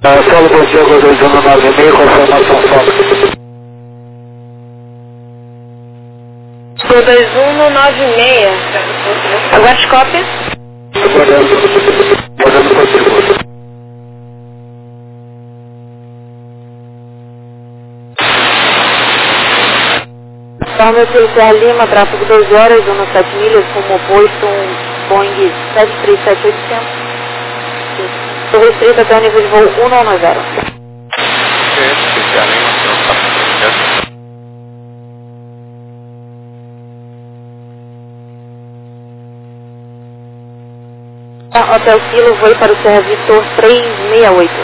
Solo bom dia, 2196, confirmação Fox. 2196. Aguarde cópia. Aguardando contigo. Informe pelo CR Lima, tráfego 2 horas, 17 milhas, rumo oposto, um Boeing 737-800. Estou restrito até o nível de voo 190. Hotel Kilo, voo para o Serra Vitor 368.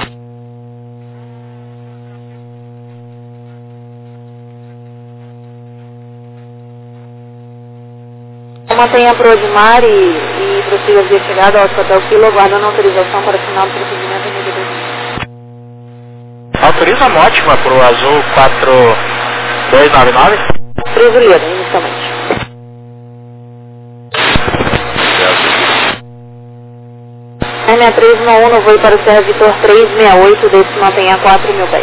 Mantenha para o Odmar e prossiga via chegada ao Hotel Kilo, aguardando autorização para final do procedimento imediatamente. Autoriza a ótima para o Azul 4299? Brasileiro, inicialmente. M311 no voo para o Serra Vitor 368, desde que mantenha 4.000 pés.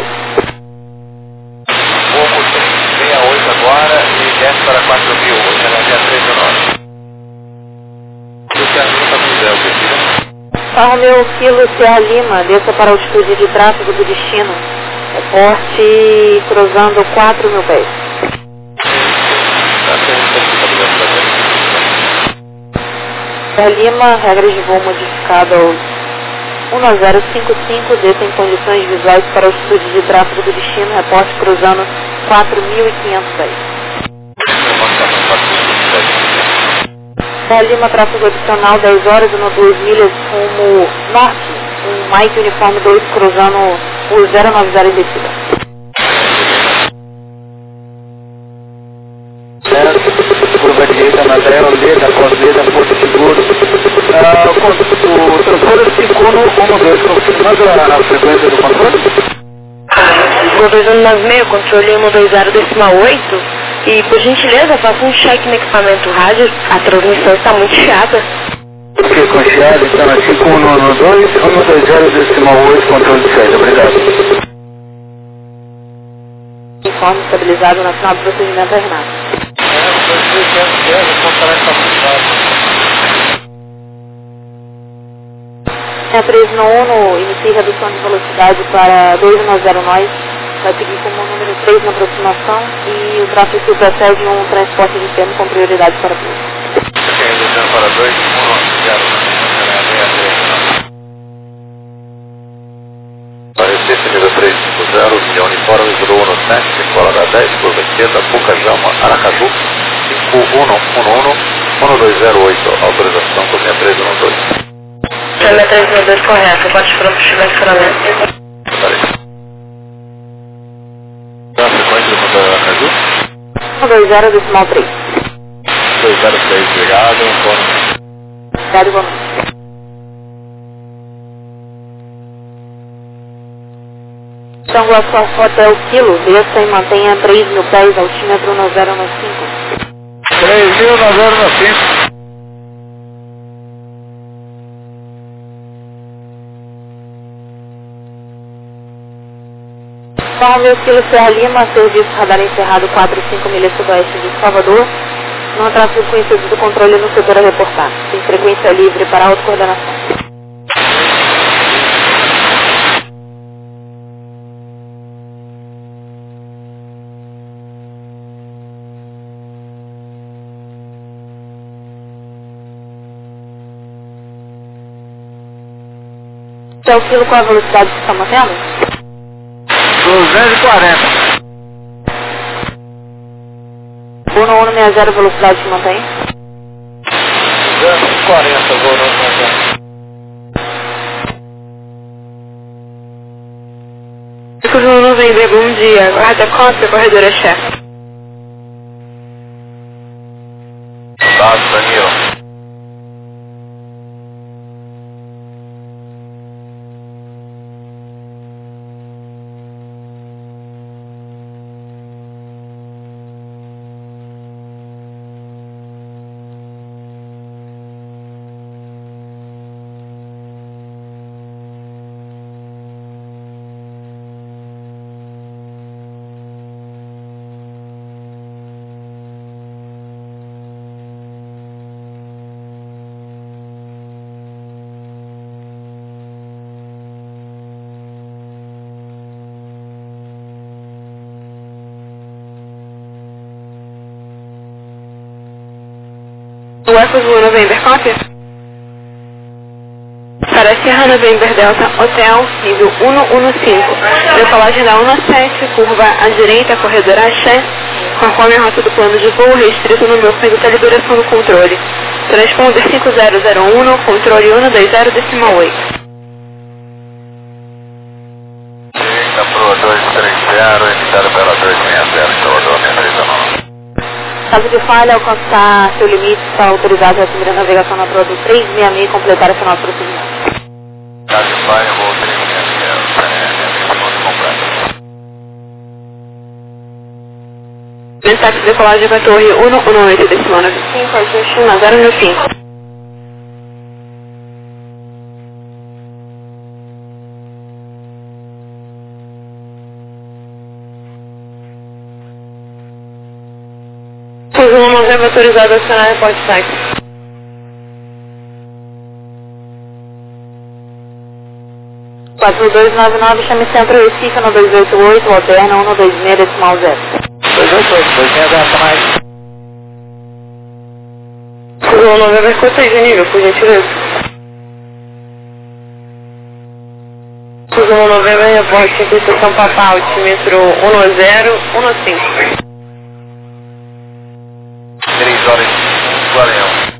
Voo 368 agora e desce para 4.000, hoje é na via 319. Romeu Kilo Serra Lima, desça para a altitude de tráfego do destino. Reporte cruzando 4.000 pés. Serra Lima, regras de voo modificado aos 1055, desça em condições visuais para a altitude de tráfego do destino. Reporte cruzando 4.500 pés. Serra Lima, tráfego adicional 10 horas, 2 milhas, rumo norte, um Mike Uniforme 2 cruzando o 090 em descida. Curva direita na Oleda, Coseda, Porto Seguro. O controle ficou no 12, confirmando a frequência do controle? 2196, controle 120,8. E, por gentileza, faça um check no equipamento rádio. A transmissão está muito chiada. Ok, com chiado, então é 5192, 120,8, controle de saída. Obrigado. Informe estabilizado na final do procedimento a Renato. A 391 inicia redução de velocidade para 210 nós. Vai seguir como número 3 na aproximação e o tráfego procede um transporte de termo com prioridade para todos. Para 210. Recife, nível 350, linha uniforme, número 17, escola da 10, curva esquerda, Pucajama, Aracaju, 5111-1208, autorização por 6312. 6312 correto, pode pronto, estiver estacionamento. A frequência do motor Aracaju? 120 decimal 3. 203, obrigado, Obrigado, boa noite. São Gonçalo Hotel Kilo, desça e mantenha 3.000 pés, altímetro 9095. 3.995. Romeu Kilo Serra Lima, serviço radar encerrado 4,5 milhas sudoeste de Salvador. Não tráfego conhecido do controle no setor a reportar. Tem frequência livre para autocoordenação. Hotel Kilo, qual a velocidade que está mantendo? 240. 1160, velocidade que mantém? 240, vou não. Fico no nuvem, bom dia. Guarda cópia, corredora chefe. Dados, Danilo. Eco Zulu November, cópia? Para Sierra November Delta, Hotel, nível 115, decolagem da 17, curva à direita, corredor Axé, conforme a rota do plano de voo, restrito no meu fim de calibração do controle. Transponder 5001, controle 120,8. Eita, Pro 230, emitado pela 260, Salvador, 639. Caso de falha, alcançar seu limite, está autorizado a assumir a navegação na Pro 366 e completar a final do procedimento. Caso de falha, voo 360, segundo completo. Mensagem de decolagem para a torre 118,95, ajuste 10,5. Zulu November autorizado a acionar report táxi. Quatro 299, chame Centro Recife no 288, alterna 126,0. 288, 260 mais. Zulu November, quanto de nível, por gentileza? Zulu November, reporte aqui, estação Papal, altímetro 1015. 3 horas e 41.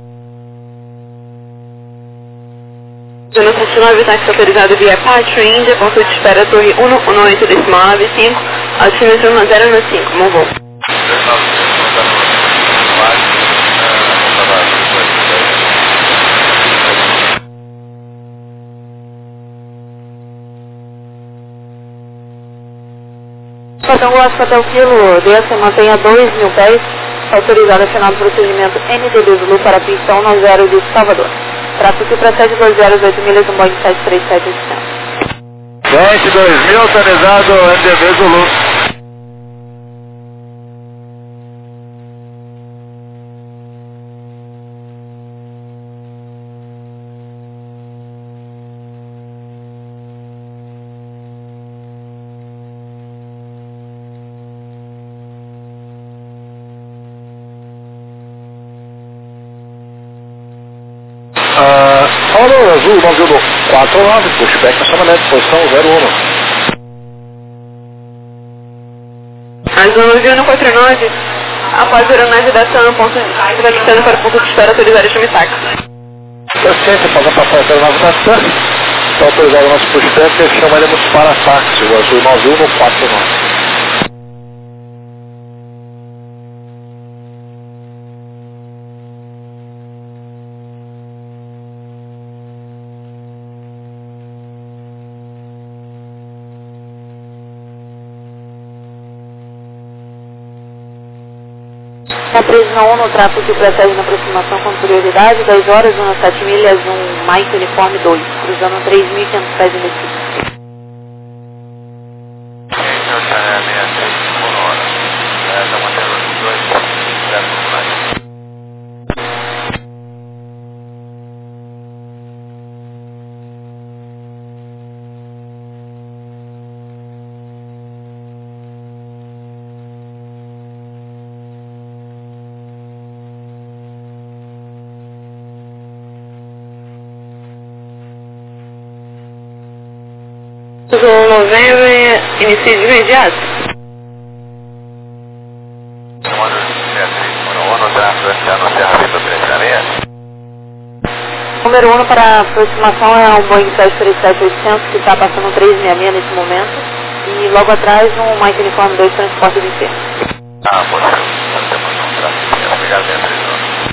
Zona 79, táxi autorizado via Pátio Índia, ponto de espera torre 118,95, altímetro 1015, bom voo. 295, Padrão Guasco até o quilo, desça e mantenha 2.000 pés, autorizado a final do procedimento NDB Zulu para a pista 10 de Salvador. Tráfego para 720, milhas no Boeing 737-800. 22.000, autorizado NDB Zulu. Salvador Azul, 949, pushback na chamanete, posição 01. Azul 149, após a aeronave da TAM, ponto de para o ponto de espera autorizado a chame táxi. Paciência, pode passar pela navegação. Está autorizado o nosso pushback e chamaremos para táxi, o Azul 9149. Na prisão no tráfego que precede na aproximação com prioridade, 10 horas, 17 milhas, Mike Uniforme 2, cruzando 3.500 pés de Recife. Zulu November, inicie de imediato. Número 1 para a aproximação é um Boeing 737-800 que está passando 366 nesse momento. E logo atrás um Mike Uniforme 2 transporte de enfermo. Pode ser. Obrigado, Beatriz.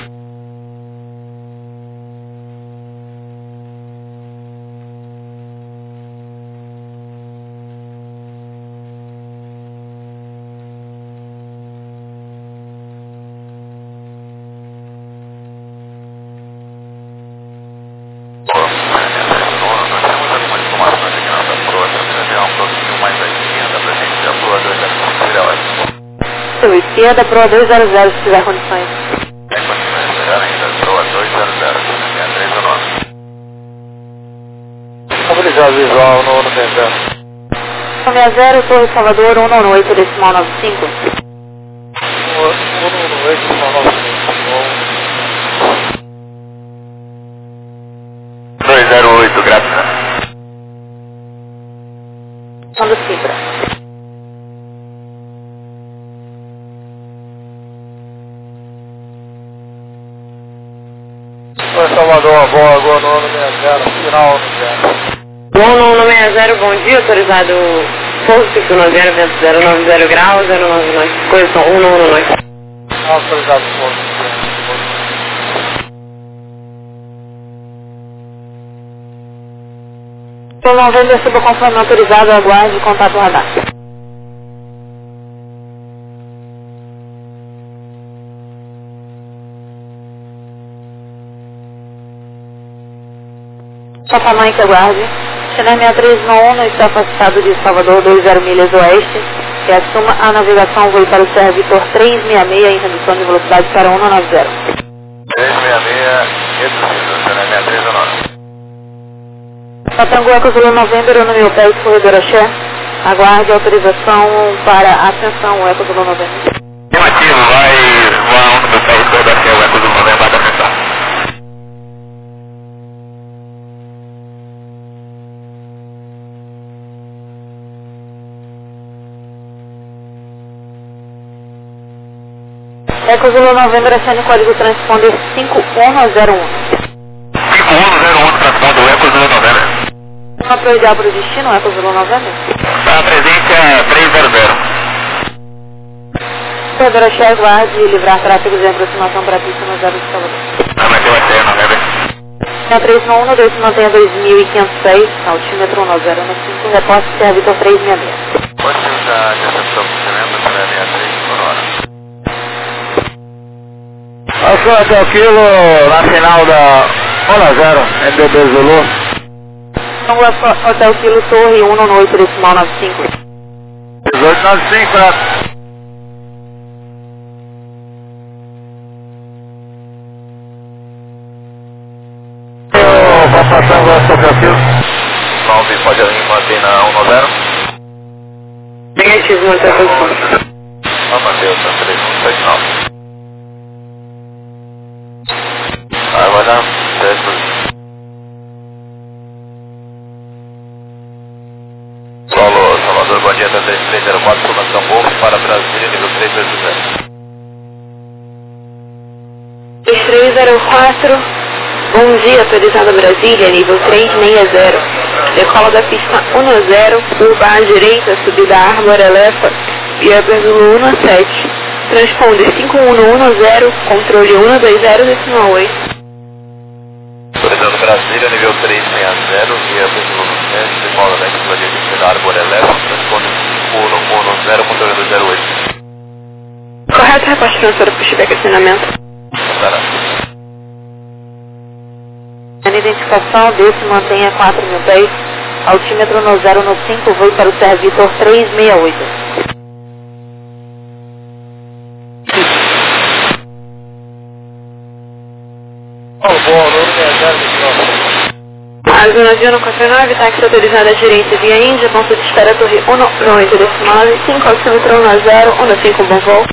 Esquerda, Pro 200, se tiver condições. Mobilizado visual no November. 60, Torre Salvador, 198, decimal 95. 198, decimal 95. do Cibra. Oi, Salvador, a boa, agora no 160, final no 0. Bom, no 160, bom dia, autorizado pouso 590, vento 090 graus, 099, posição 119. Autorizado pouso. Estou 90, suba conforme autorizado, aguarde contato radar. Papamãe que aguarde. China 6391 está afastado de Salvador 20 milhas oeste. E assuma a navegação voo para o Serra Vitor 366 em redução de velocidade para 190. 366, reduzido, China 6391. Patangu Eco Zulu November, no meu pé, corredor Axé. Aguarde autorização para atenção, Eco Zulu November. Negativo, vai voar no meu pé, corredor Axé, o Eco Zulu November, vai dar atenção. Eco Zulu November, acende código transponder 5101. 5101, transponder o Eco Zulu November. Uma prioridade para o destino, Eco Zulu November. A presença 300. Corredor Axé, aguarde e livrar tráfego de aproximação para a pista no 0 de Salvador. Vai ter o Axé, November. 6391, Deus se mantenha 2506, altímetro 1015, reporte Serra Vitor 366. Pode usar de recepção de funcionamento para 63 por hora. Alfa até o quilo na final da 1-0, MBB Zulu. Hotel Kilo Torre 198, decimal 95. 1895 para... Vou passar agora sobre o quilo. 9, pode manter na 1-0. Negativo, manter a posição. Mateus, 3179. Agora, 10. Solo, Salvador, bom dia, 3304, formação Golfo para Brasília, nível 380. 3304, bom dia, autorizado Brasília, nível 360. Decola da pista 10, curva à direita, subida Árvore, Elefa, via Zulu 17. Transponder 5110, controle 120, decimal 8. Autorizado Brasília, nível 360, via Zulu 7, decola da curva à direita, subida Árvore, Elefa, transponder 5110, controle 208. Correto, reporte transfer, pushback, acionamento. A identificação desse mantenha 4.000 pés, altímetro no 015, voo para o Serra Vitor 368. Asa navio no 49, táxi autorizada à gerência via Índia, ponto de espera Torre 198, decimal 5, altímetro 10, 15, bom voo.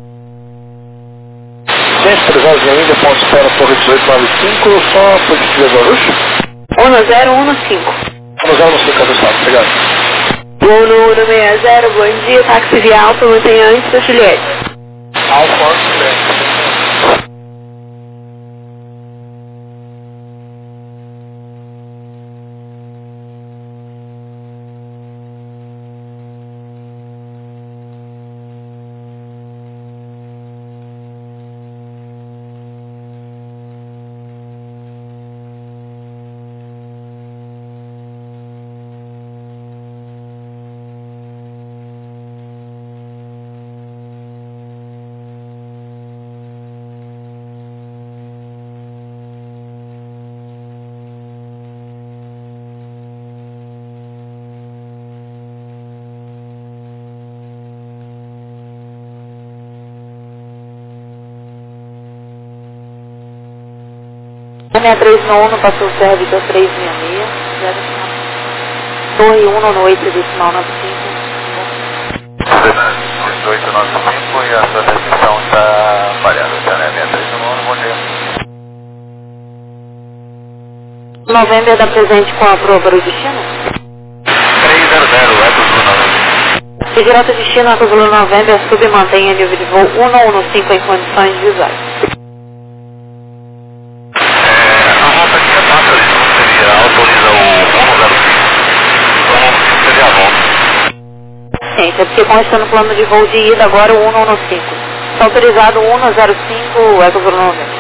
Gente, autorizado via Índia, ponto de espera Torre 1895, só positivo de Guarulhos? 1015. 1015, avançado, obrigado. Voo no 160, bom dia, táxi via Alfa, mantenha antes da Juliette. Alfa, Juliette. A 6391 passou o Serra Vitor 366, Torre 198, decimal 95. 1895 e a sua recepção está falhando, tá, né? 6391, bom dia. Novembro dá presente com a prova para o destino? 300, Eco Zulu De rota destino, Eco Zulu November, submantenha nível de voo 115 em condições de usuário. A rota que passa ali não seria, autoriza o 105. Seria a volta. Sim, é porque consta no plano de voo de ida agora o 115. Está autorizado o 105, Eco Zulu November.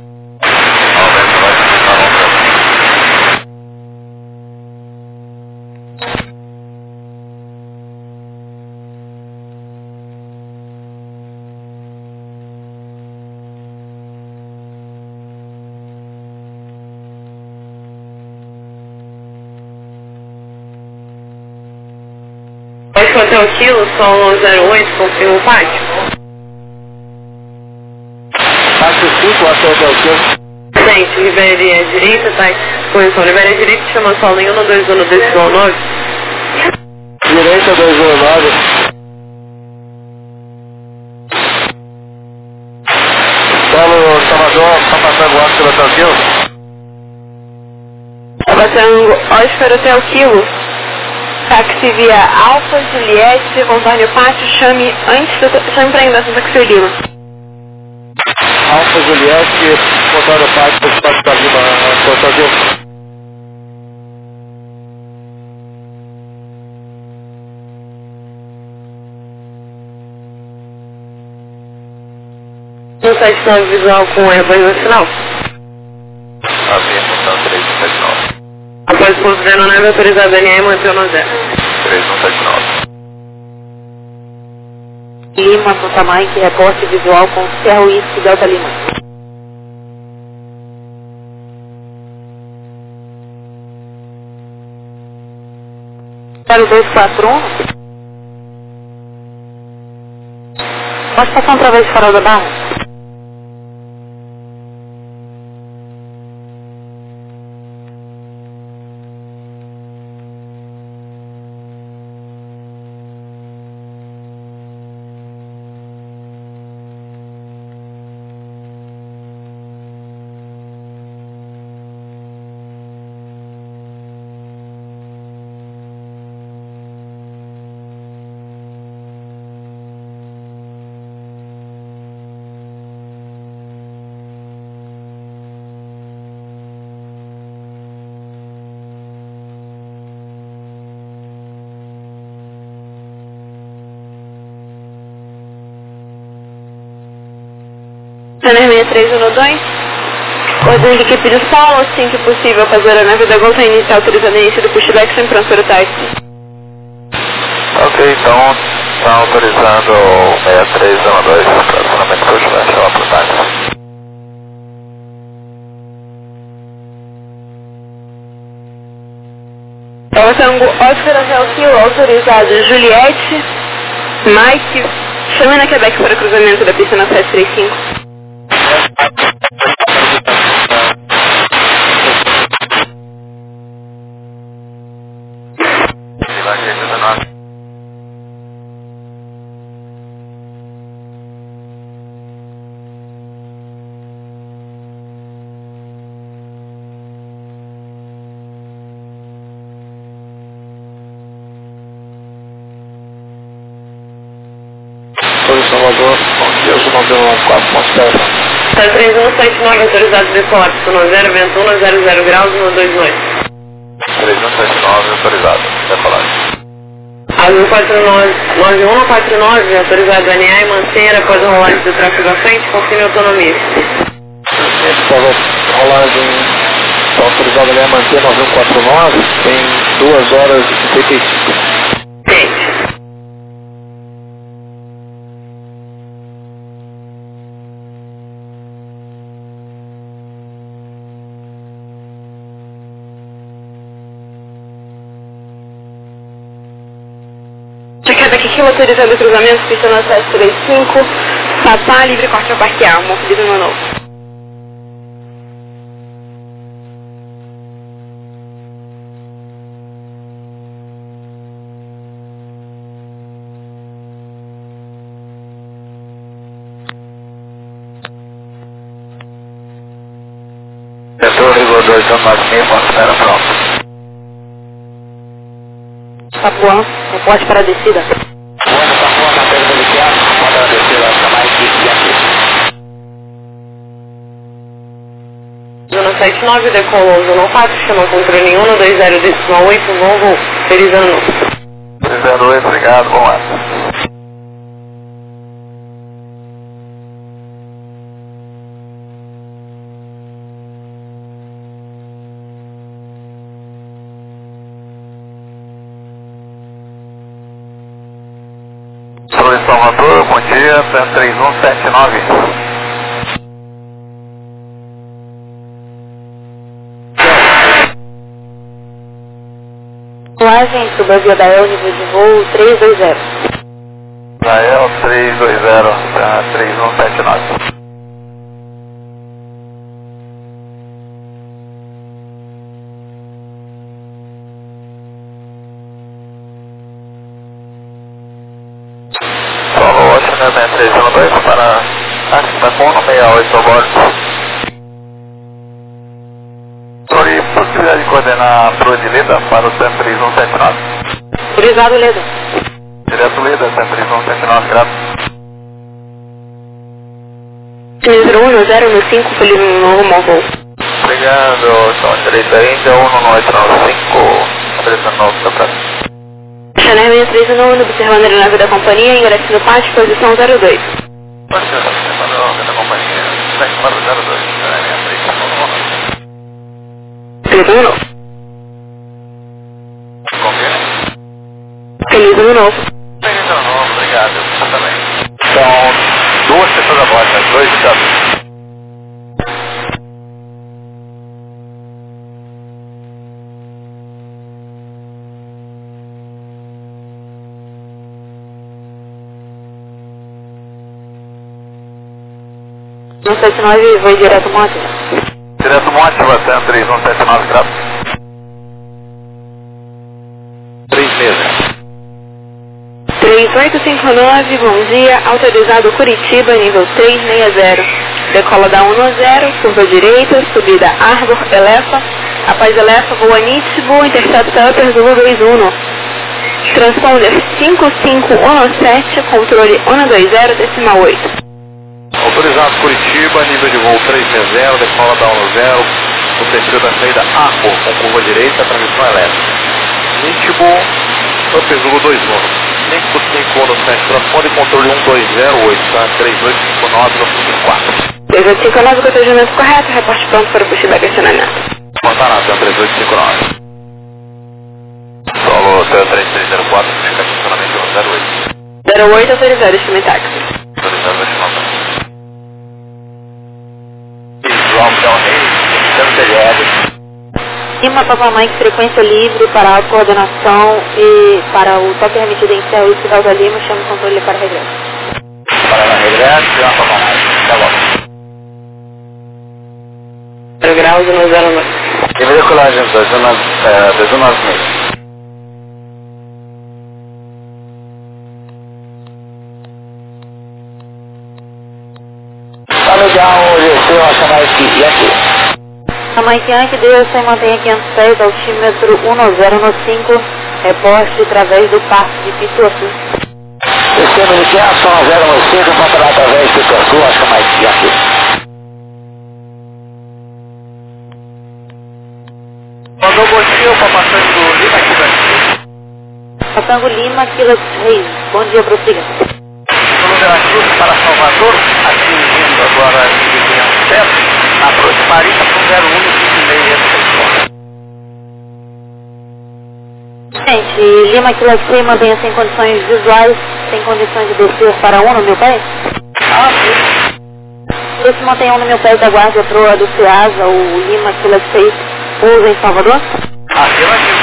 Hotel Kilo, Sol 08, confirma o pátio. Pátio 5, Hotel Kilo. Gente, Libéria direita, tá? Correção, Libéria direita, chama Sol em 121 Direita 219. Solo Salvador, está passando o Oscar Hotel Kilo. Tá passando Oscar Hotel Kilo. Táxi via Alfa, Juliette, Antônio Pátio, chame pra ainda Táxi Lima. Alfa, Juliette, Antônio Pátio, Táxi Lima, Hotel Kilo. No 79 visual com rebanho vacinal. Aviação 379. Após o pouso de aeronave autorizado NA e manteu no 0. 3179. Lima, Santa Mike, reporte visual com Serra Whisky Delta Lima. Zero 241. Pode passar através de Farol da Barra? Center 6312. Ordem de equipe de solo, assim que possível, fazer a aeronave da Gol sem iniciar autorizando o início do pushback sem transfer táxi. Ok, então está autorizando o 6312 estacionamento pushback, chama pro táxi. Tango Oscar Hotel Kilo, autorizado Juliette, Mike, chame na Quebec para cruzamento da pista na 735. Salvador, bom dia, o nome 4.0. Tá 3179, autorizado decolar, no 0, vento 1, 00 graus, no 29. 3179, autorizado, decolar. Azul 9149, autorizado NA e manter após o rolagem do tráfego à frente, confirme a autonomia. Estava rolagem, está autorizado a manter 9149, em 2 horas e 55. Gente. Quebec Kilo, autorizando o cruzamento, pista na 735, Papá, livre corte ao parquear, Morfilido no novo. Setor rigor 2, São Martinho, considera pronto. Tapuã, reporte para a descida. 3179, decolou 114, chama controle 120-8, novo, feliz ano novo. Feliz ano novo, obrigado, bom ano. Sou em Salvador, bom dia, 3179. Moagem para o Brasil Adael, nível de voo 320. Israel 320, 3179. Solo Washington 312 para Tacono 68 a bordo. Sorry, possibilidade de coordenar para de Leda para o 3179. Autorizado, Leda. Direto Leda, 3179, graças. 310 feliz ano novo, móvel. Obrigado, são direita ainda, 1995, direita novo, tá pra. Chanel 631, observando a aeronave da companhia, ingresso no pátio, posição 02. Pode ser, observando da companhia, segue para o 02, Feliz ano novo. Confirma? Feliz ano novo. Feliz ano novo, obrigado, você também. São duas pessoas a bordo, 2 e 4. No 79, vou direto Monte. Direto Monte, você 3179, graças. 3 meses. 3859, bom dia, autorizado Curitiba, nível 360. Decola da 10, curva direita, subida Arbor, Elefa. Após Elefa, voa Nítibo, intercepta Upper Zulu 21. Transponder 5517, controle 120,8. Autorizado Curitiba, nível de voo 360, decola da 10, no perfil da saída Arbor, com curva direita, transmissão elétrica. Nítibo, Upper Zulu 21. 5517, transponder controle 1208, tá? 3859 no fundo 4. 3859, procedimento correto, reporte pronto para o pushback acionamento. Montanata, 3859. Solo 3304, pushback acionamento 08. 08, autorizado, estima táxi. Autorizado, estima táxi. Drop down here, Lima Papa Mike, frequência livre para a coordenação e para o toque remetido em céu e Cidade da Lima, chama o controle para regresso. para a regresso, Lima Papa Mike, tá bom. 0 graus, 109. E decolagem, 19 meses. Tá legal, desceu a Mike Yankee. A Mike Yankee deu sem mantenha 500 pés, altímetro 1015, reporte através do Parque de Pituaçu. Descendo de 500, 1015, para através de Pituaçu, acho que Mike Yankee. Mandou gostinho para passando Lima aqui daqui. Passango Lima, Quilo 3, bom dia, prossiga. Número aqui para Salvador, aqui vindo agora de 500 pés, aproximaria para o 0156. Gente, Lima Quilo 3 mantenha sem condições visuais, sem condições de descer para 1 no meu pé? Ah, sim. Esse mantenha 1 no meu pé da guarda proa do Ceasa, o Lima Quilo 6, pousa em Salvador? Afirmativo.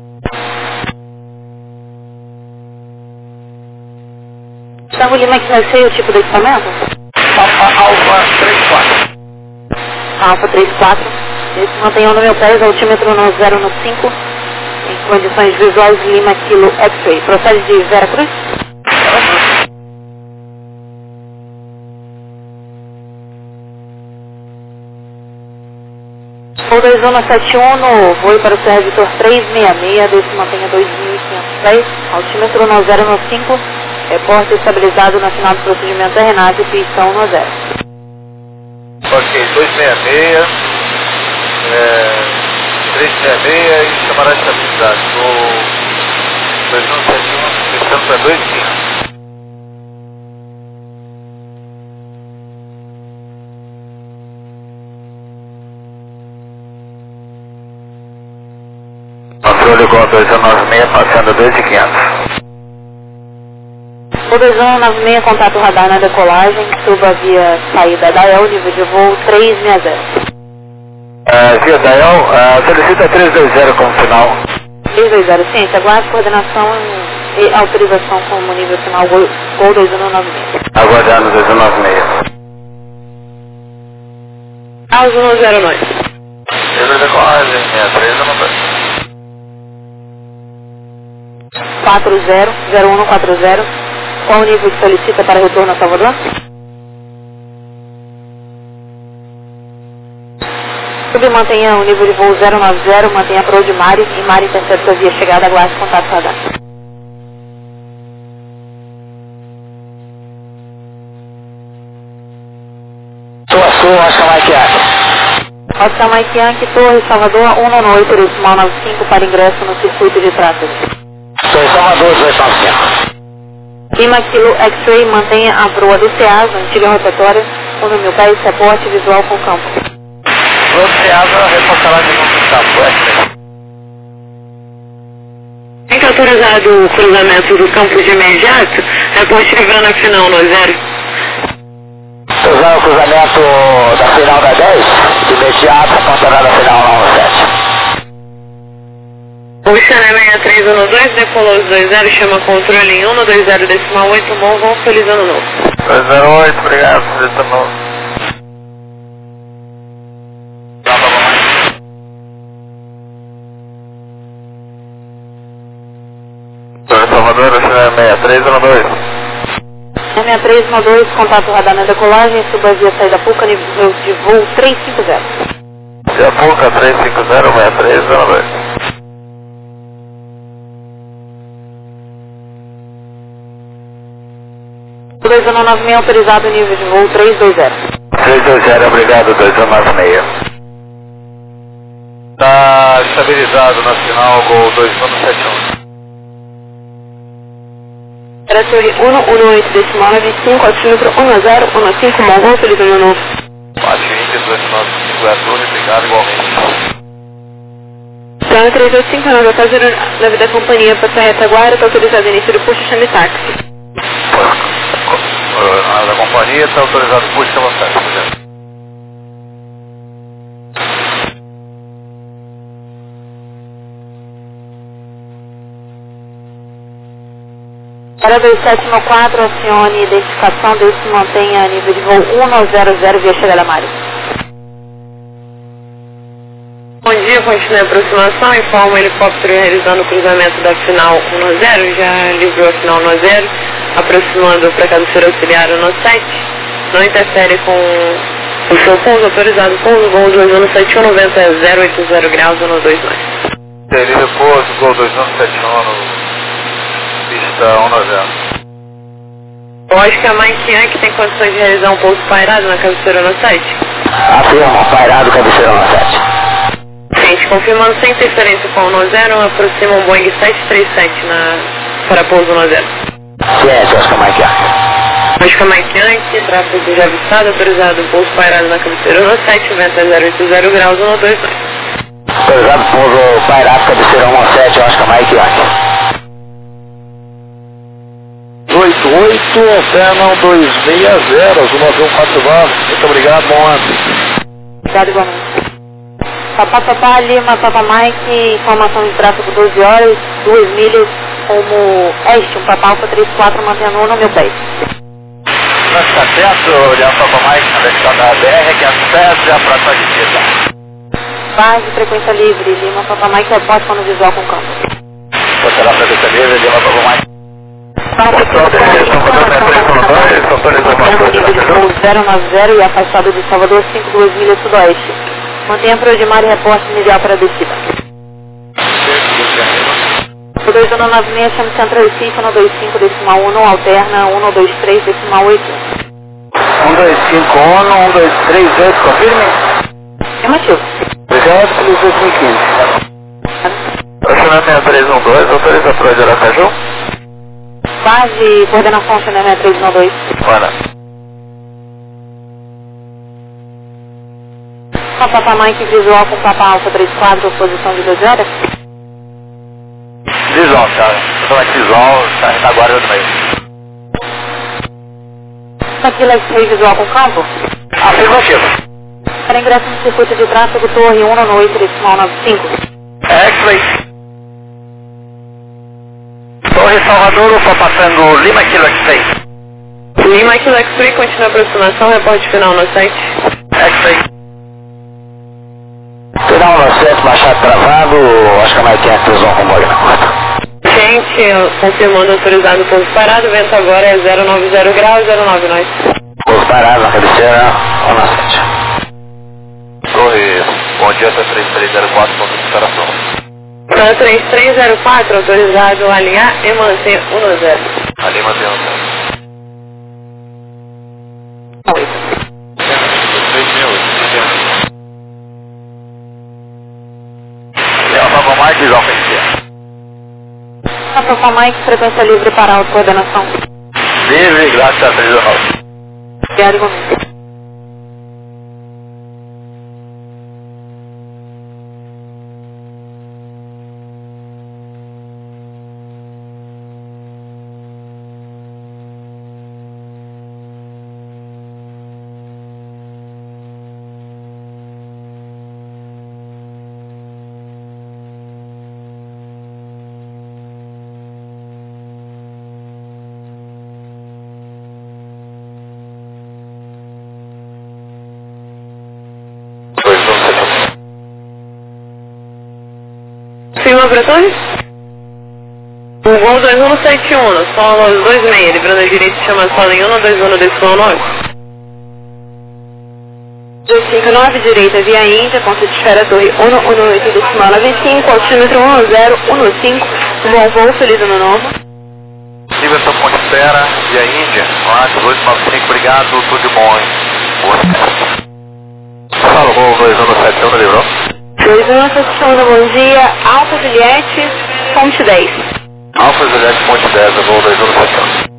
Passango Lima Quilo 6, o tipo de equipamento? Alfa 34. Alfa 34. Esse mantenha 1 no meu pé, altímetro no 015, em condições visuais Lima Quilo X-Ray. Procede de Veracruz? Ou 2171 no voo para o Serra Vitor 366, desse mantenha 2.500 pés, altímetro no 015, reporte estabilizado no final do procedimento RNAV, pistão no 0. Ok, 266, meia e chamará de estabilidade. O 2171, estamos para 2,500. Controle igual 2196, passando 2,500. O 2196, contato radar na decolagem, suba via saída da El, nível de voo 360. Via Dael, solicita 320 como final. 320, ciência, aguarde coordenação e autorização como nível final Gol 2196. Aguardando 2196. Aos 109. Nível de decolagem, 6392. 40-0140, qual o nível que solicita para retorno a Salvador? Mantenha o nível de voo 090, mantenha para de Mari e Mari intercepta via chegada, aguarde contato radar. Sul, Oscar Mike Yankee. Oscar Mike Yankee, Torre Salvador, 198, decimal 95 para ingresso no circuito de tráfego. Sou Salvador, 295. Lima Kilo X-Ray, mantenha a proa do CEASA, antiga rotatória, 1.000 pés, reporte visual com campo. O CEASA, reportagem no campo, Tem que autorizado o cruzamento do campo de imediato, reporte livrando a final no 0. Usando o cruzamento da final da 10, imediato, apontará da final no 7. O Xané 6312, decolou os 20, chama controle em 120 decimal 8, bom, feliz ano novo. 208, obrigado, feliz ano novo. Salvador, Xané 6312. 6312, contato radar na decolagem, suba via saída PUCA, nível de voo 350. Via PUCA 350, 6312. O 2196 autorizado nível de voo 320. 320, obrigado, 2196. Está estabilizado na final, Gol 2171. Era torre 118, decimal 95, altímetro 1015, Mongol, feliz ano novo. Bate 20, 295, é torre, obrigado igualmente. Plano 385, nós vamos fazer na vida da companhia para essa retaguarda, está autorizado o início do puxo, chame táxi. Da companhia está autorizado o puxo, chama táxi, obrigado. Para 2794, acione identificação, desde que mantenha nível de voo 100 via chegada Mário. Bom dia, continue a aproximação, informa o helicóptero realizando o cruzamento da final 10, já livrou a final 10, aproximando para a cabeceira auxiliar no 7, não interfere com o seu pouso, autorizado pouso, Gol 2171, 90 graus, 129. Delírio Pouso, Gol 2171. Pista 190. Eu acho que a Mike Yankee tem condições de realizar um pouso pairado na cabeceira no 7. Afirma, pairado, cabeceira no 7. Gente, confirmando sem interferência com o 10, aproxima um Boeing 737 para pouso no 0. Ciência, Oscar Mike Yankee. Oscar Mike Yankee, tráfego já avistado, autorizado pouso pairado na cabeceira no 7, vento 080 graus, 129. Autorizado pouso pairado, cabeceira 17, Oscar Mike Yankee. 88, Fernão 260, Azul 9149. Muito obrigado, bom ano. Obrigado igualmente. Papá Lima, Papa Mike, informação de tráfego 12 horas, 2 milhas, como este, um Papa Alfa 34, mantendo 1.000 pés. Nós está certo, olhar Papa Mike na versão da BR, que acessa a praça de vida. Base de frequência livre, Lima, Papa Mike, reporte quando visual com campo. Você lá frequência livre, Lima, Papa Mike. Nível de voo 090 e afastado de Salvador 52 milhas sudoeste. Mantenha para o mar e reporte inicial para a descida. O 2196 chama Centro Recife, 125 decimal 1, alterna 123 decimal 8. 1251, 1238, confirme? Afirmativo. Obrigado, feliz 2015. China 6312, autoriza para de Aracaju? Base, coordenação China 6312. Manda. Papa Mike visual com Papa Alfa 34, posição de 2 horas. Visual, tá? Estou aqui visual, tá retaguarda do meio. Aquilo é visual com campo? Afirmativo. Para ingresso no circuito de tráfego, torre 1 no 8, decimal 95. X-Ray. Torre Salvador, Ufa passando Lima Kilo X-Ray. Lima Kilo X-Ray, continua a aproximação, reporte final no site. X-Ray. Final no site, Machado travado, acho que a mais quente usou com molho na costa. Gente, confirmando autorizado pouso parado, vento agora é 090 graus, 09 nós. Pouso parado na cabeceira, ou na sete. Torre, bom dia, até 3304, ponto de separação. Para 3304, autorizado a alinhar e manter 10. Ali mantém 10. Papa Mike, visual ofensiva. Papa Mike, frequência livre para auto-coordenação. Livre, graças a 319. Diário momento. Firma para torre? O voo 2171, solo 26, livrando a direita, chama solo em 121 decimal 9. 259, direita via Índia, ponto de esfera torre 118, decimal 95, altímetro 1015, bom voo, feliz ano novo. Stevenson, ponte de espera, via Índia, 895, obrigado, tudo de bom, hein? Fala, voo 2171, livrou? 2171, bom dia, Alfa Juliette, ponte 10. Alfa Juliette, ponte 10, voo 2171.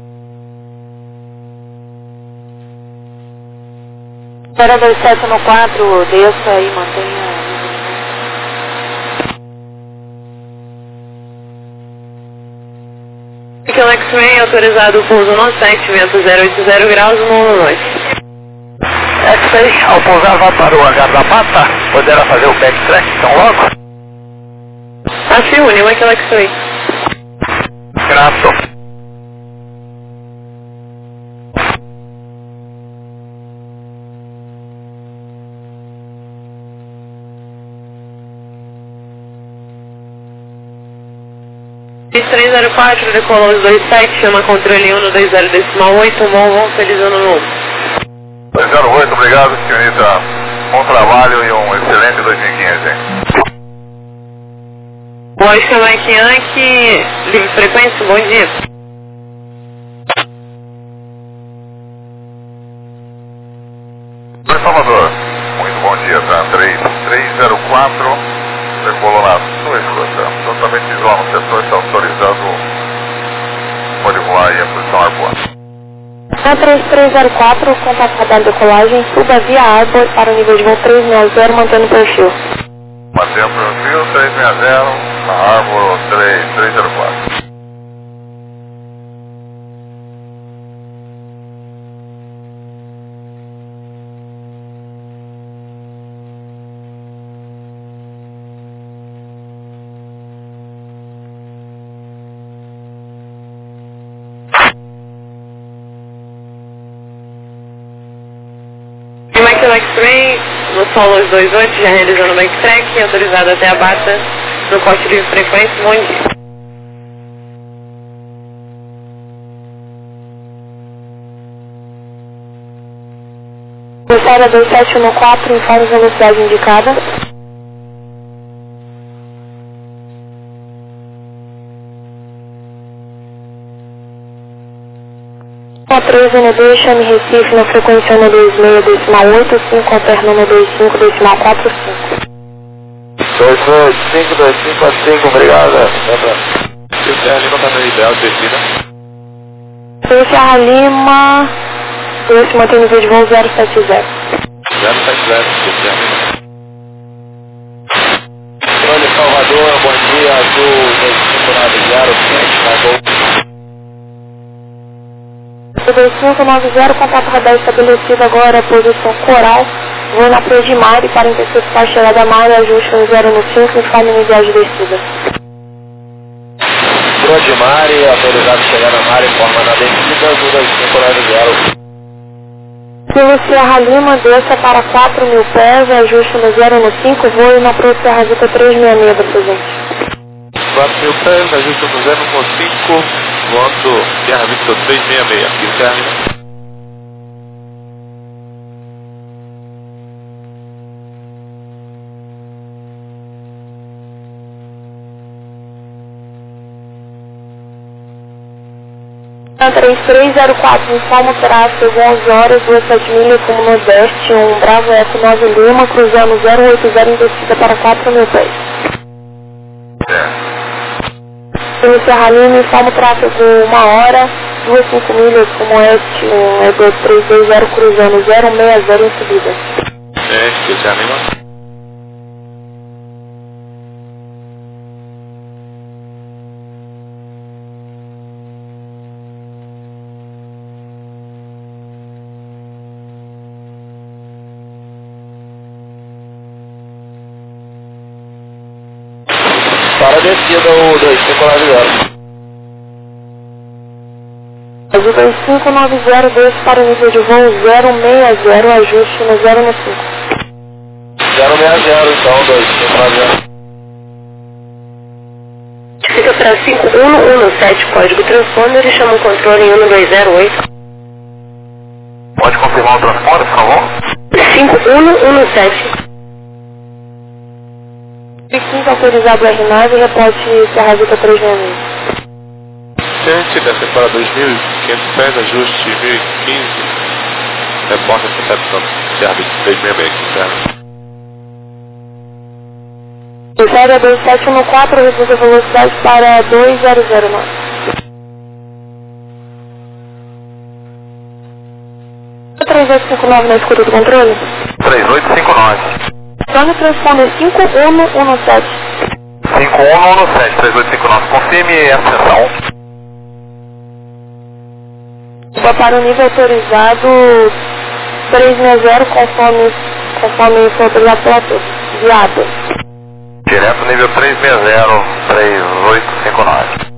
Espera 2714, desça e mantenha. Pequeno X-Ray, autorizado o pouso no 7, vento 080 graus, 112. X-Ray, ao pousar vá para o hangar da mata, poderá fazer o backtrack tão logo? Afirmo, Lima Kilo X-Ray. Grato. X 304, decolou os 27, chama controle 1 no 20 decimal 8, bom, feliz ano novo. 208, obrigado, senhorita. Bom trabalho e um excelente 2015. Lógica Mike Yankee, livre frequência, bom dia. Oi, Salvador. Muito bom dia, tá? 3304, decolou na sua escuta. Totalmente visual no setor, está autorizado. Pode voar aí a posição Arbor. Na 3304, contato radar decolagem, suba via Arbor para o nível de voo 360, mantendo o perfil. Mantém o perfil 360, na Arbor 3304. Kilo X-Ray, no solo 28, já realizando o backtrack, autorizado até a bata, no corte de frequência, bom dia. Descida 2714, informe a velocidade indicada. A 3NB, chame Recife na frequência 126 decimal 85, alterno 125 decimal 45. 525 obrigado. E o Serra Lima está no ideal de descida. O Serra Lima, esse mantém nível de voo 070. 070, do Serra Lima. Controle Salvador, bom dia, Azul 2590, contato radar estabelecido agora, posição coral, vou na Praia de Mari para interceptar a chegada a Mari, ajuste no 0 no 5, informe no ideal de descida. Praia de Mari, autorizado chegar na Mari, forma na descida, Azul 2590. Pelo Serra Lima, desça para 4.000 pés, ajuste no 0 no 5, voo na Praia Serra Vita 366, para presente. 4.000 pés, ajuste no 0 no 5, voando Serra Victor 366. E o Serra Lima. A 3304, informa o tráfego 11 horas, 27 milhas, como Nordeste, Bravo F9 Lima, cruzando 080 em descida para 4.000 pés. Pelo Serra Lima, informa o tráfego 1 hora, 25 milhas, como Oeste, E2320, cruzando 060 em subida. E o Serra Lima. Para a descida o 2590. Azul 2590, desce para o nível de voo 060, ajuste no 0 no 5. 060, então, 2590. Fica para 5117, código transponder e chama o controle em 1208. Pode confirmar o transponder, por favor? 5117. 15 autorizado R9, reporte Serra Vita 366. Gente, desce para 2.500 pés, ajuste 1015. Reporta recepção Serra Victor 366, Serra. Série 2714, reduz a velocidade para 2009. O 3859 na escuta do controle? 3859. Zona transponder 5117. 5117, 3859. Confirme a sessão. Vou para o nível autorizado 360, conforme foi autorizado pela todos. Viado. Direto nível 360, 3859.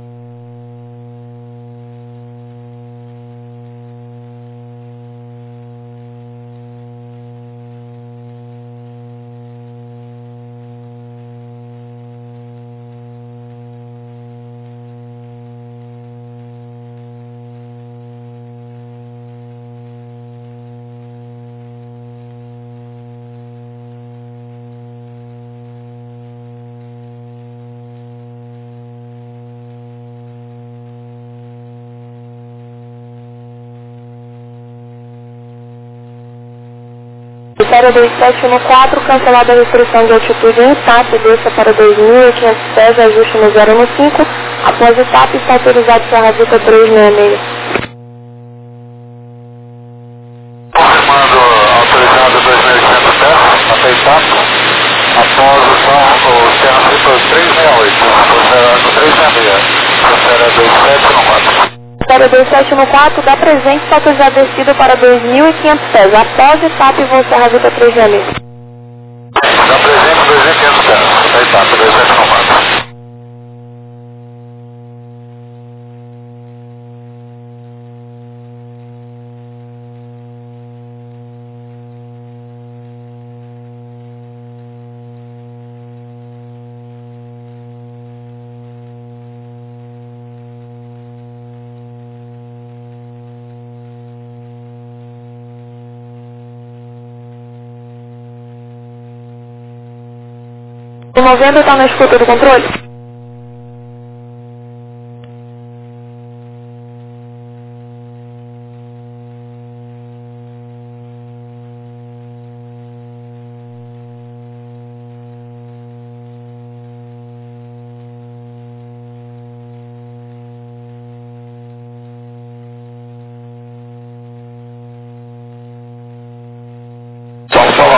Série 2714, cancelada a restrição de altitude em TAP, desça para 2.500 pés, ajuste no 0 no 5. Após o TAP, está autorizado Serra Vita 366. Confirmando autorizado 2.800 pés, até TAP. Após o Serra Victor 368, no 366, Serra 2714. Série 2714, dá presente, está autorizado a descida para 2.500 pés. Após o TAP, vou Serra Vita 366. Dá presente 2.500 pés, até TAP 2714. O 90 está na escuta do controle?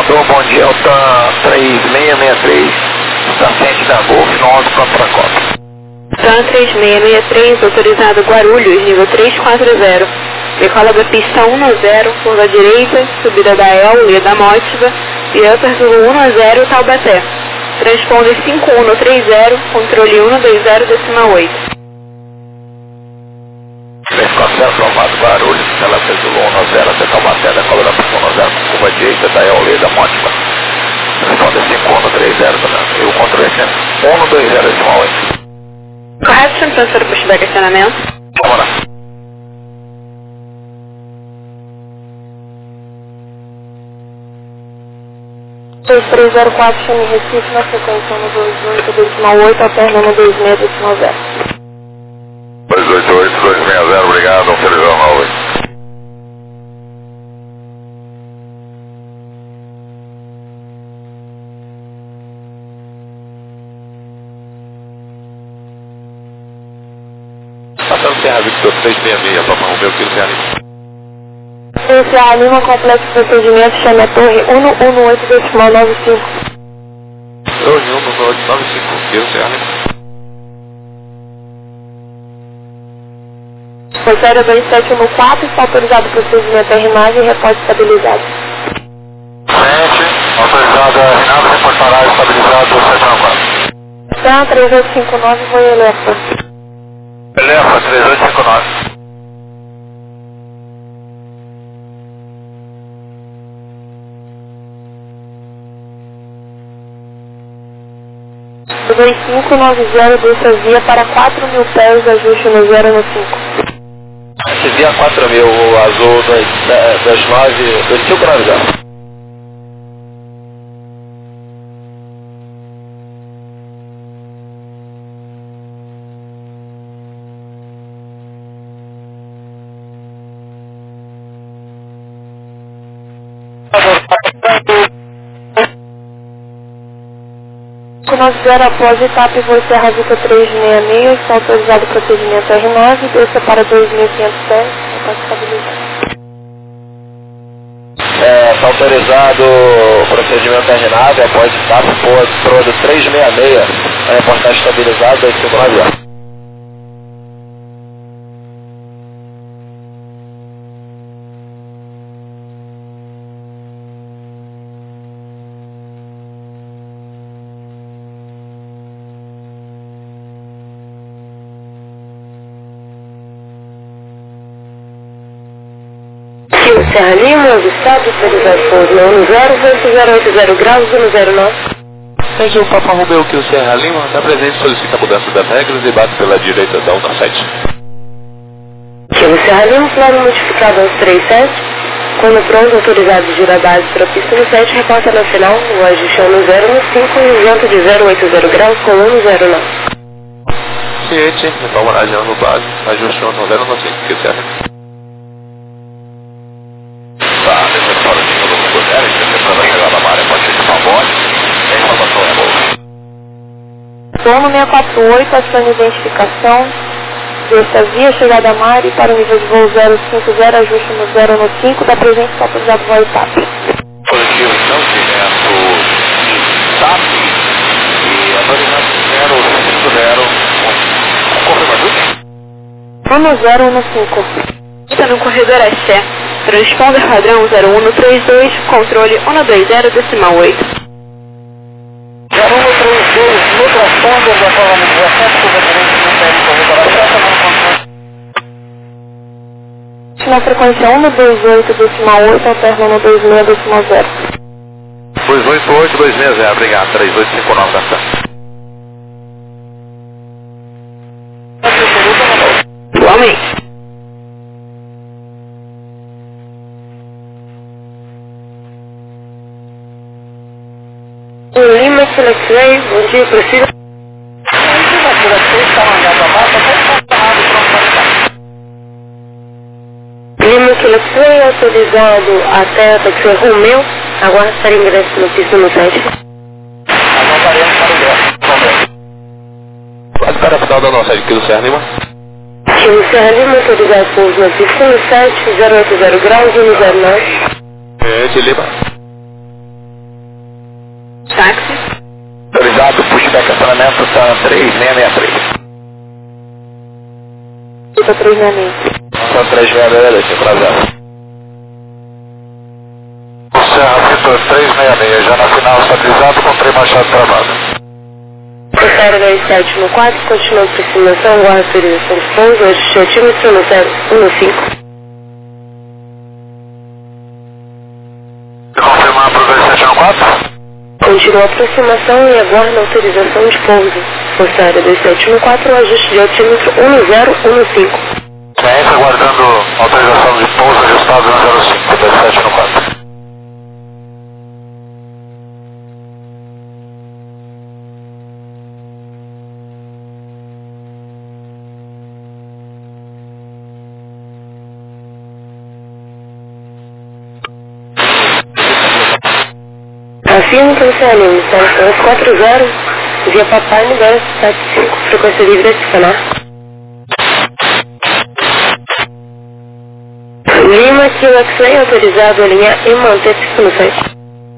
Comandou, bom dia, Alta 3663, assistente da Golf, 9 para Copa. TAM 3663, autorizado Guarulhos, nível 340. Decola da pista 10, curva direita, subida da El, Lê da Mótiva, e upper do 10, Taubaté. Transponder 5130, controle 120,8. 340, aprovado Guarulhos, ela fez o 10 até Taubaté, decola da pista 10, curva direita da El, Lê da Mótiva. Transponder 5130 também, e o controle é 120,8. Correto, transfer pushback acionamento. Vamos lá. Dois 304 chame Recife na sequência no 28,8, alterna no 26,0. 288, 260, obrigado, autorizão 9. Passando Serra Victor 366, Papa Romeu, Kilo Serra Lima. Serra Lima, complexo de procedimento, chame a torre 118,95. Torre 118,95, Kilo Serra Lima. Rogério 2714, está autorizado o procedimento R9 e repórter estabilizado. 7, autorizado R9, reportará estabilizado 794. TAM 3859, voo Elefa. Elefa 3859. O 2590 deixa via para 4.000 pés, ajuste no 0 no 5. Via 4000, o azul 29, 2590. Nós zero após etapa e voo Serra Vitor 366, está autorizado o procedimento R9, desça para 2.500 pés, repórter estabilizado. Está autorizado o procedimento R9, após etapa, por 366, a reportagem estabilizada 259. Serra Lima, estado autorização no 08080 graus, 109. Seja o Papa Romeu que o Serra Lima, na presente solicita a mudança das regras e bate pela direita da 117. Kilo Serra Lima, plano modificado aos 37. Quando pronto, autorizado de girar base para a pista no 7, reporta na final, o ajuste no 0 no 5 e o vento de 080 graus com 109. Ciente, retoma no base, ajuste no 0 no 5, que Serra Lima. Tá, descendo para o nível do mundo zero, interceptando a chegada da área a partir de Pavone. A informação é boa. Dono 648, acione identificação. Desça via chegada a Mari para o nível de voo 050, ajuste no 0 no 5, da presente está autorizado voo etapa. Positivo, então, direto de TAP e autorizado 050, confirma tudo? 10 no 5. Está no corredor Axé. Transponder padrão 0132, controle 120,8. 0132, no transponder da forma 17, na frequência 128,8, alterna no 26,0. 288, 260, obrigado, 3859 da TAP. Igualmente. Lima Select-Ray, bom dia, precisa. Lima Select-Ray está mandando a massa, Lima Select-Ray autorizado até a taxi Romeu, aguarda para ingresso no piso no 7. Aguardaremos para o ingresso. Quase para a final da nossa, aqui do Serra Lima. Kilo Serra Lima autorizado pouso no piso no 7, 080 graus, 109. De Lima. táxi. Autorizado, pushback acionamento, TAM 3663. Vitor 366. TAM 366, desceu para 0. Serra Vitor 366, já na final estabilizado com trem machado travado. Série 27 no 4, continua a aproximação, guarda autorização de pouso, ajuste altímetro no 015. Confirmar para o 27 no 4? Continua a aproximação e aguarda autorização de pouso. Força Aérea 27 no 4, ajuste de altímetro 1015. Ciência aguardando autorização de pouso ajustado no 05, 27 no 4. Afirmo que você anima, São 40, via Papai no 075, frequência livre adicionar. Lima, Kilo X-Ray, autorizado a alinhar e manter no site.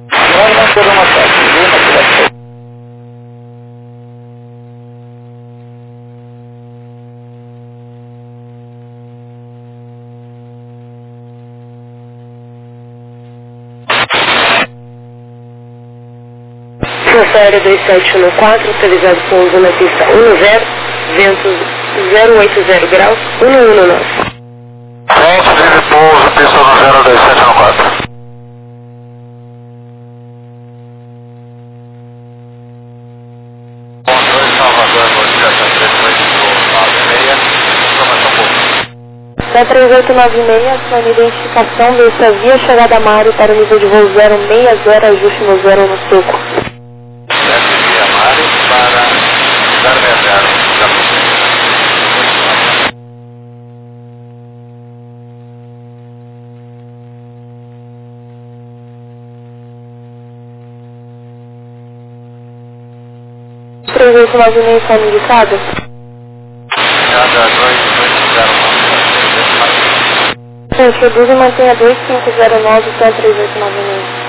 Força Aérea 2714, autorizado pouso na pista 10, vento 080 graus, 119. Frente, livre pouso, pista no 027 no 4. Controle Salvador, negociação 3896, informação pouco. Da 3896, acione identificação dessa via chegada a Mário para o nível de voo 060, ajuste no 0 no suco. Via Mário para 060, Prejuízo 96 está indicado? Cada 2209. Gente, reduz e mantenha 2509, então 3896.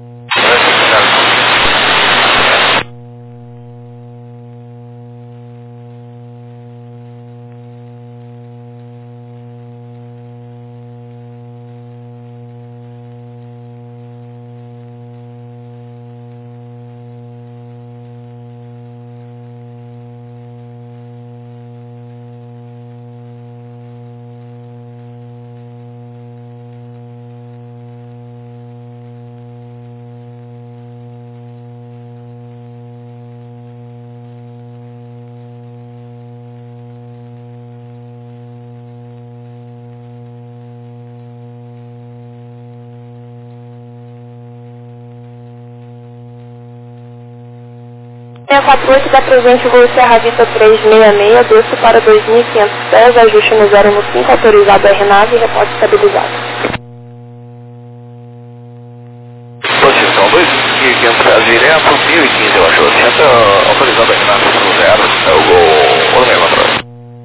A 48 da presente voo Serra Vitor 366, desço para 2.500 pés, ajuste no 0 no 5, autorizado a RNAV e reporte estabilizado. Posição 2.500 pés direto, 1015 eu acho, 80, autorizado a RNAV no 0, é o gol, o mesmo atrás.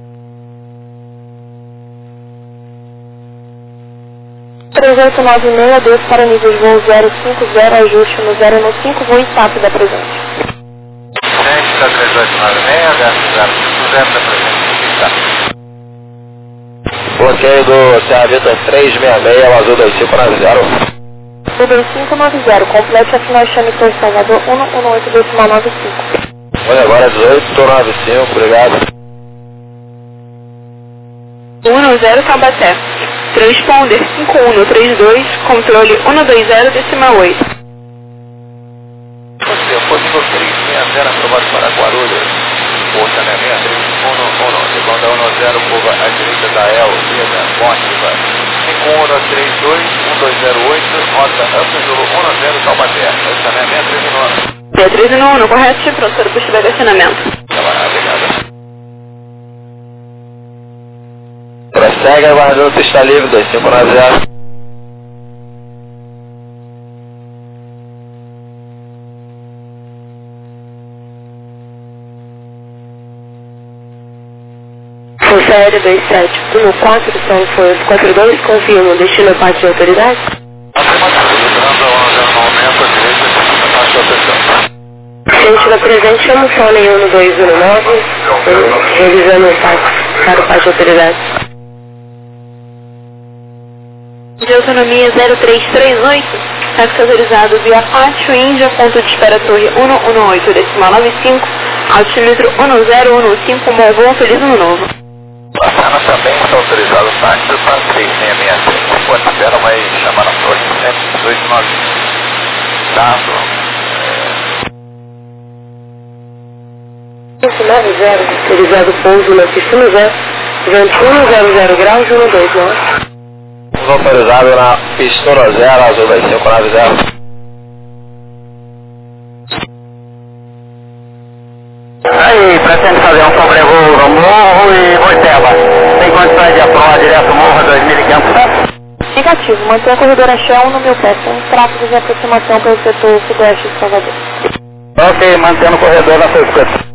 Presença 96, desço para nível de voo 050, ajuste no 0 no 5, voo status da presente. Frente da 3896, desce 050 da presente, bloqueio do Serra Vitor 366, o azul 2590. O 2590, complete a final chame por Salvador 118,95. Olha, agora é 1895, obrigado. 10 Taubaté. Transponder 5132, controle 120,8. Positivo 360, aprovado para Guarulhos. Força na 6311, segunda 10, curva à direita da El, via da Bótiva. 5132, 1208, rota Upzulu 10 Taubaté. Essa é a 6391, correto, pronto para o push de acionamento. obrigado. Prossegue aguardando pista livre, 2590. Força Aérea 2714, São Flores 42, confirma o destino a parte de autoridade? Afirmativo, liderando a 1090, direita, faixa de atenção. atendente da presente, chama o fone 1219, revisando o táxi para o parte de autoridade. De autonomia 0338, táxi autorizado via Pátio Índia, ponto de espera Torre 118, decimal 95, altímetro 1015, Morgon, Feliz Ano Novo. Passando também está autorizado o táxi para 3665, pode espera, vai chamar na Torre 189. Dado. 590, autorizado pouso na pista 0, vento 100 graus, 129. Autorizado na pista 0, azul das 590. Aí, pretende fazer um sobrevoo no morro e Boiteba. Tem condições de aprovar direto morro 2.500 metros? Negativo, mantenha a corredora chão no meu pé, sem tráfego de aproximação pelo setor sudoeste de Salvador. Ok, mantendo o corredor na sua escuta.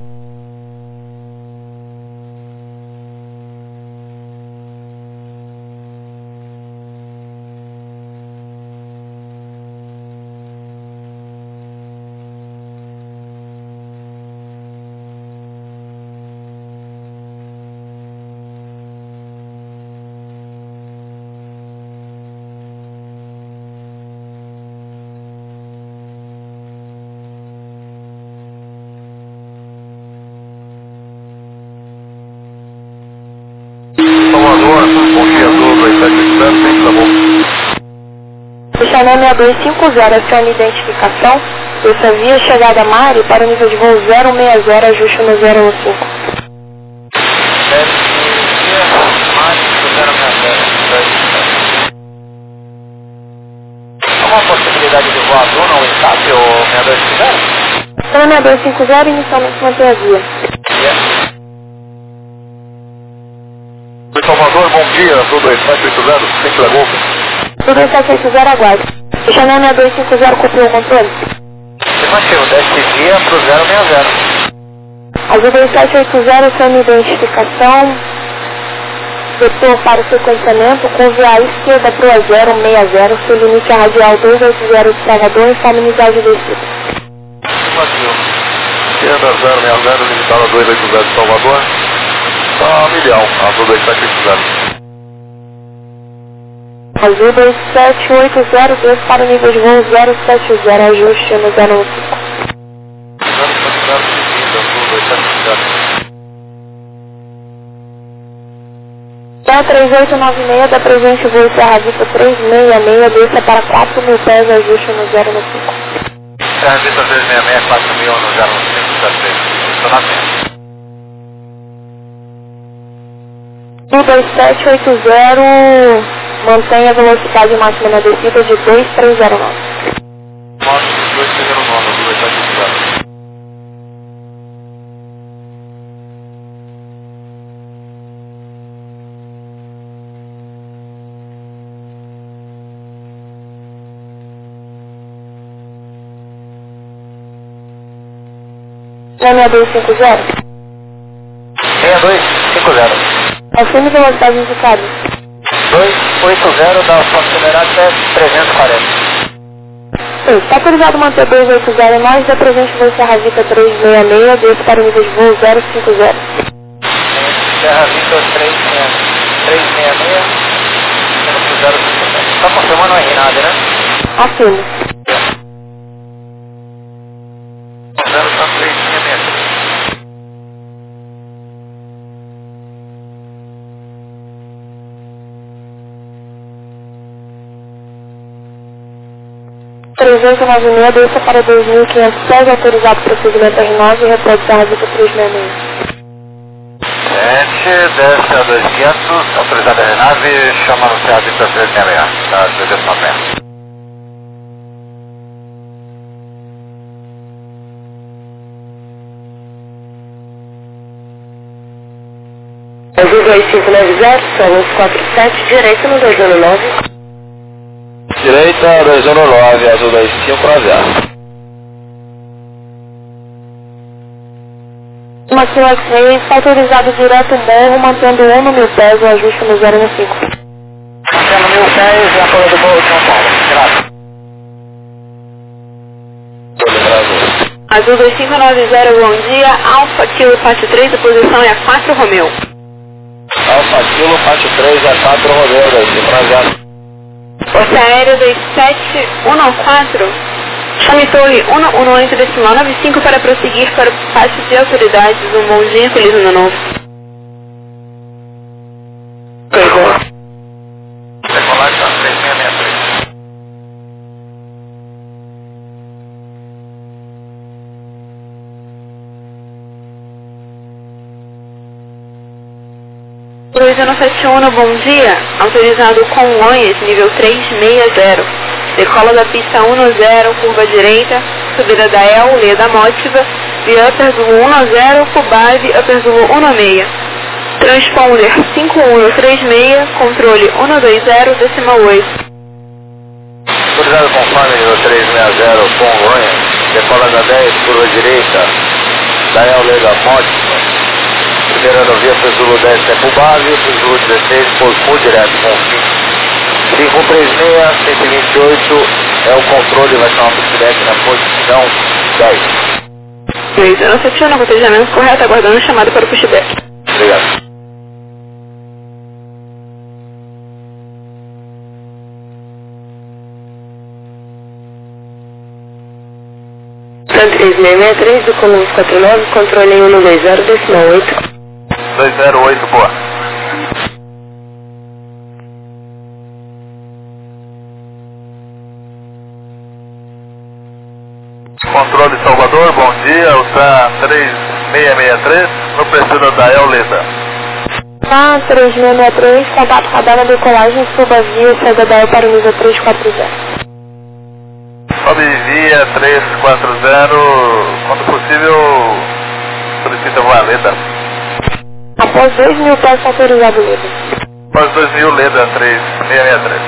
Bom dia, Azul 270, tem sabor. Chanel 6250, essa identificação, essa via chegada a Mari para o nível de voo 060, ajuste no 015. Alguma possibilidade de voar Azul no escape ou 6250? Chanel 6250, inicialmente mantém a via. Salvador, bom dia, Azul 2780, sempre da Golfo. Tudo 2780, aguarde. Chanel 6250, copiou o controle? Afirmativo, desce via para o 060. Azul 2780, sem identificação, vetor para o sequenciamento, com via à esquerda para o 060, seu limite radial 280 de Salvador, informe unidade de descida. Afirmativo. Esquerda 060, limitada 280 de Salvador. Tá milhão, Azul 2780. Azul 2780, desce para o nível de voo 070, ajuste no 015. 070, Azul 2780. 3896 da presente voo Serra Vista 366, desça para 4.000 pés, ajuste no 015. Serra Vista 366, 4.000 no 015, tá feito. Estacionamento. 2780, mantenha a velocidade máxima na descida de 2309. Moto 2309, Azul 2780. Chanel 6250, 6250. assine velocidade indicada. 280 da sua acelerada até 340. Sim, está autorizado manter 280 mais da presente voo Serra Vista 366, desce para o nível de voo 050. Serra Vista 366, 050. Está confirmando aí nada, né? Assine. Confirmando só 366. .396, desça para 2.500 pés, autorizado prosseguimento R9 e repórter Serra Vista 366. 7, desce a 2.500, autorizada a nave, chama no Serra Vista 366, tá, 390. Azul 2590, Salão 47, direito no 219. Direita 219, Azul 2590. Máximo X-Ray está autorizado direto morro, mantendo 1 no 1000 pés, o ajuste no 015. Mantendo 1000 pés, já falou do Morro de São Paulo. Graças. Azul 2590, bom dia. Alfa Kilo Pátio 3, a posição é a 4 Romeu. Alfa Kilo, Pátio 3, a 4 Romeu, daí, prazer. Força Aérea 2714, chame Torre 118,95 para prosseguir para o pátio de autoridades. Um bom dia, feliz ano novo. Decolar está 3663. Cruzeiro 71, bom dia. Autorizado Congonhas, nível 360. Decola da pista 10, curva direita, subida da El, Leda Mótiva, via upper do 10, Cubave, upper do 16. Transponder 5136, controle 120, decimal 8. Autorizado conforme nível 360, Congonhas, decola da 10, curva direita, da El, Leda Mótiva. Primeira aerovia, Presulo 10 é Cubave, Presulo 16, Cosmo direto com 536, 128 é o controle, vai chamar para o feedback na posição 10. Cruzeiro 71, cotejamento correto, aguardando chamada para o pushback. Obrigado. San 3663 do Columbus 49, controle 120, decimal 8. 208, boa. Controle Salvador, bom dia, o TAM 3663, no preciso da El Leda. TAM 3663, contato com a data de decolagem, suba via CDDL para o nível 340. Sobe via 340, quando possível, solicita voar Leda. Após 2.000 pés autorizados livres. Após 2000, Leda 3663.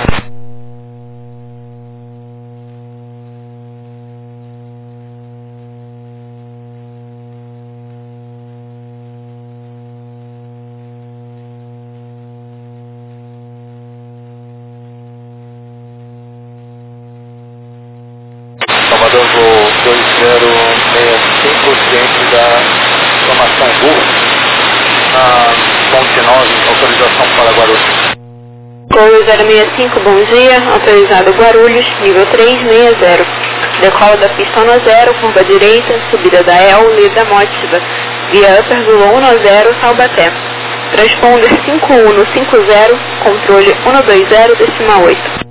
Salvador voo 2065, ciente da informação Gol. Na ponte 9, autorização para Guarulhos. Gol 065, bom dia. Autorizado Guarulhos, nível 360. Decola da pista 10, curva direita, subida da El, Leda Mótiva, via upper do 10, Taubaté. Transponder 5150, controle 120, decimal 8.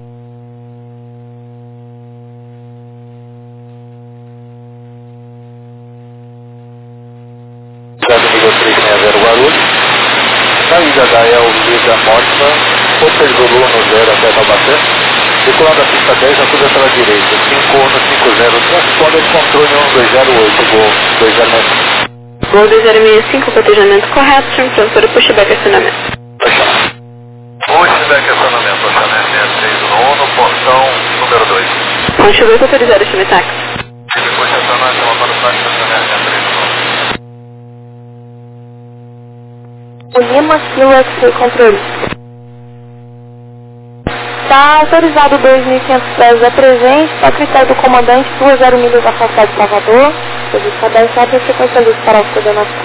Nível 360 Guarulhos. Saída da El, Leda Mótiva, Upper Zulu 10 até Taubaté. Decolando a pista 10, a curva pela direita, 5150, transponder controle 1208, Gol 206. Gol 2065, cotejamento correto, chame para pushback acionamento. Pushback acionamento, acionamento 63 no portão número 2. Pushback autorizado, chame táxi. Depois de acionar, chama para o táxi, acionamento 63 Lima Kilo XC controle. Está autorizado 2.500 pés a presente, está critério do comandante 20 milhas afastado de Salvador. Serviço 10 para a frequência luz para a coordenação.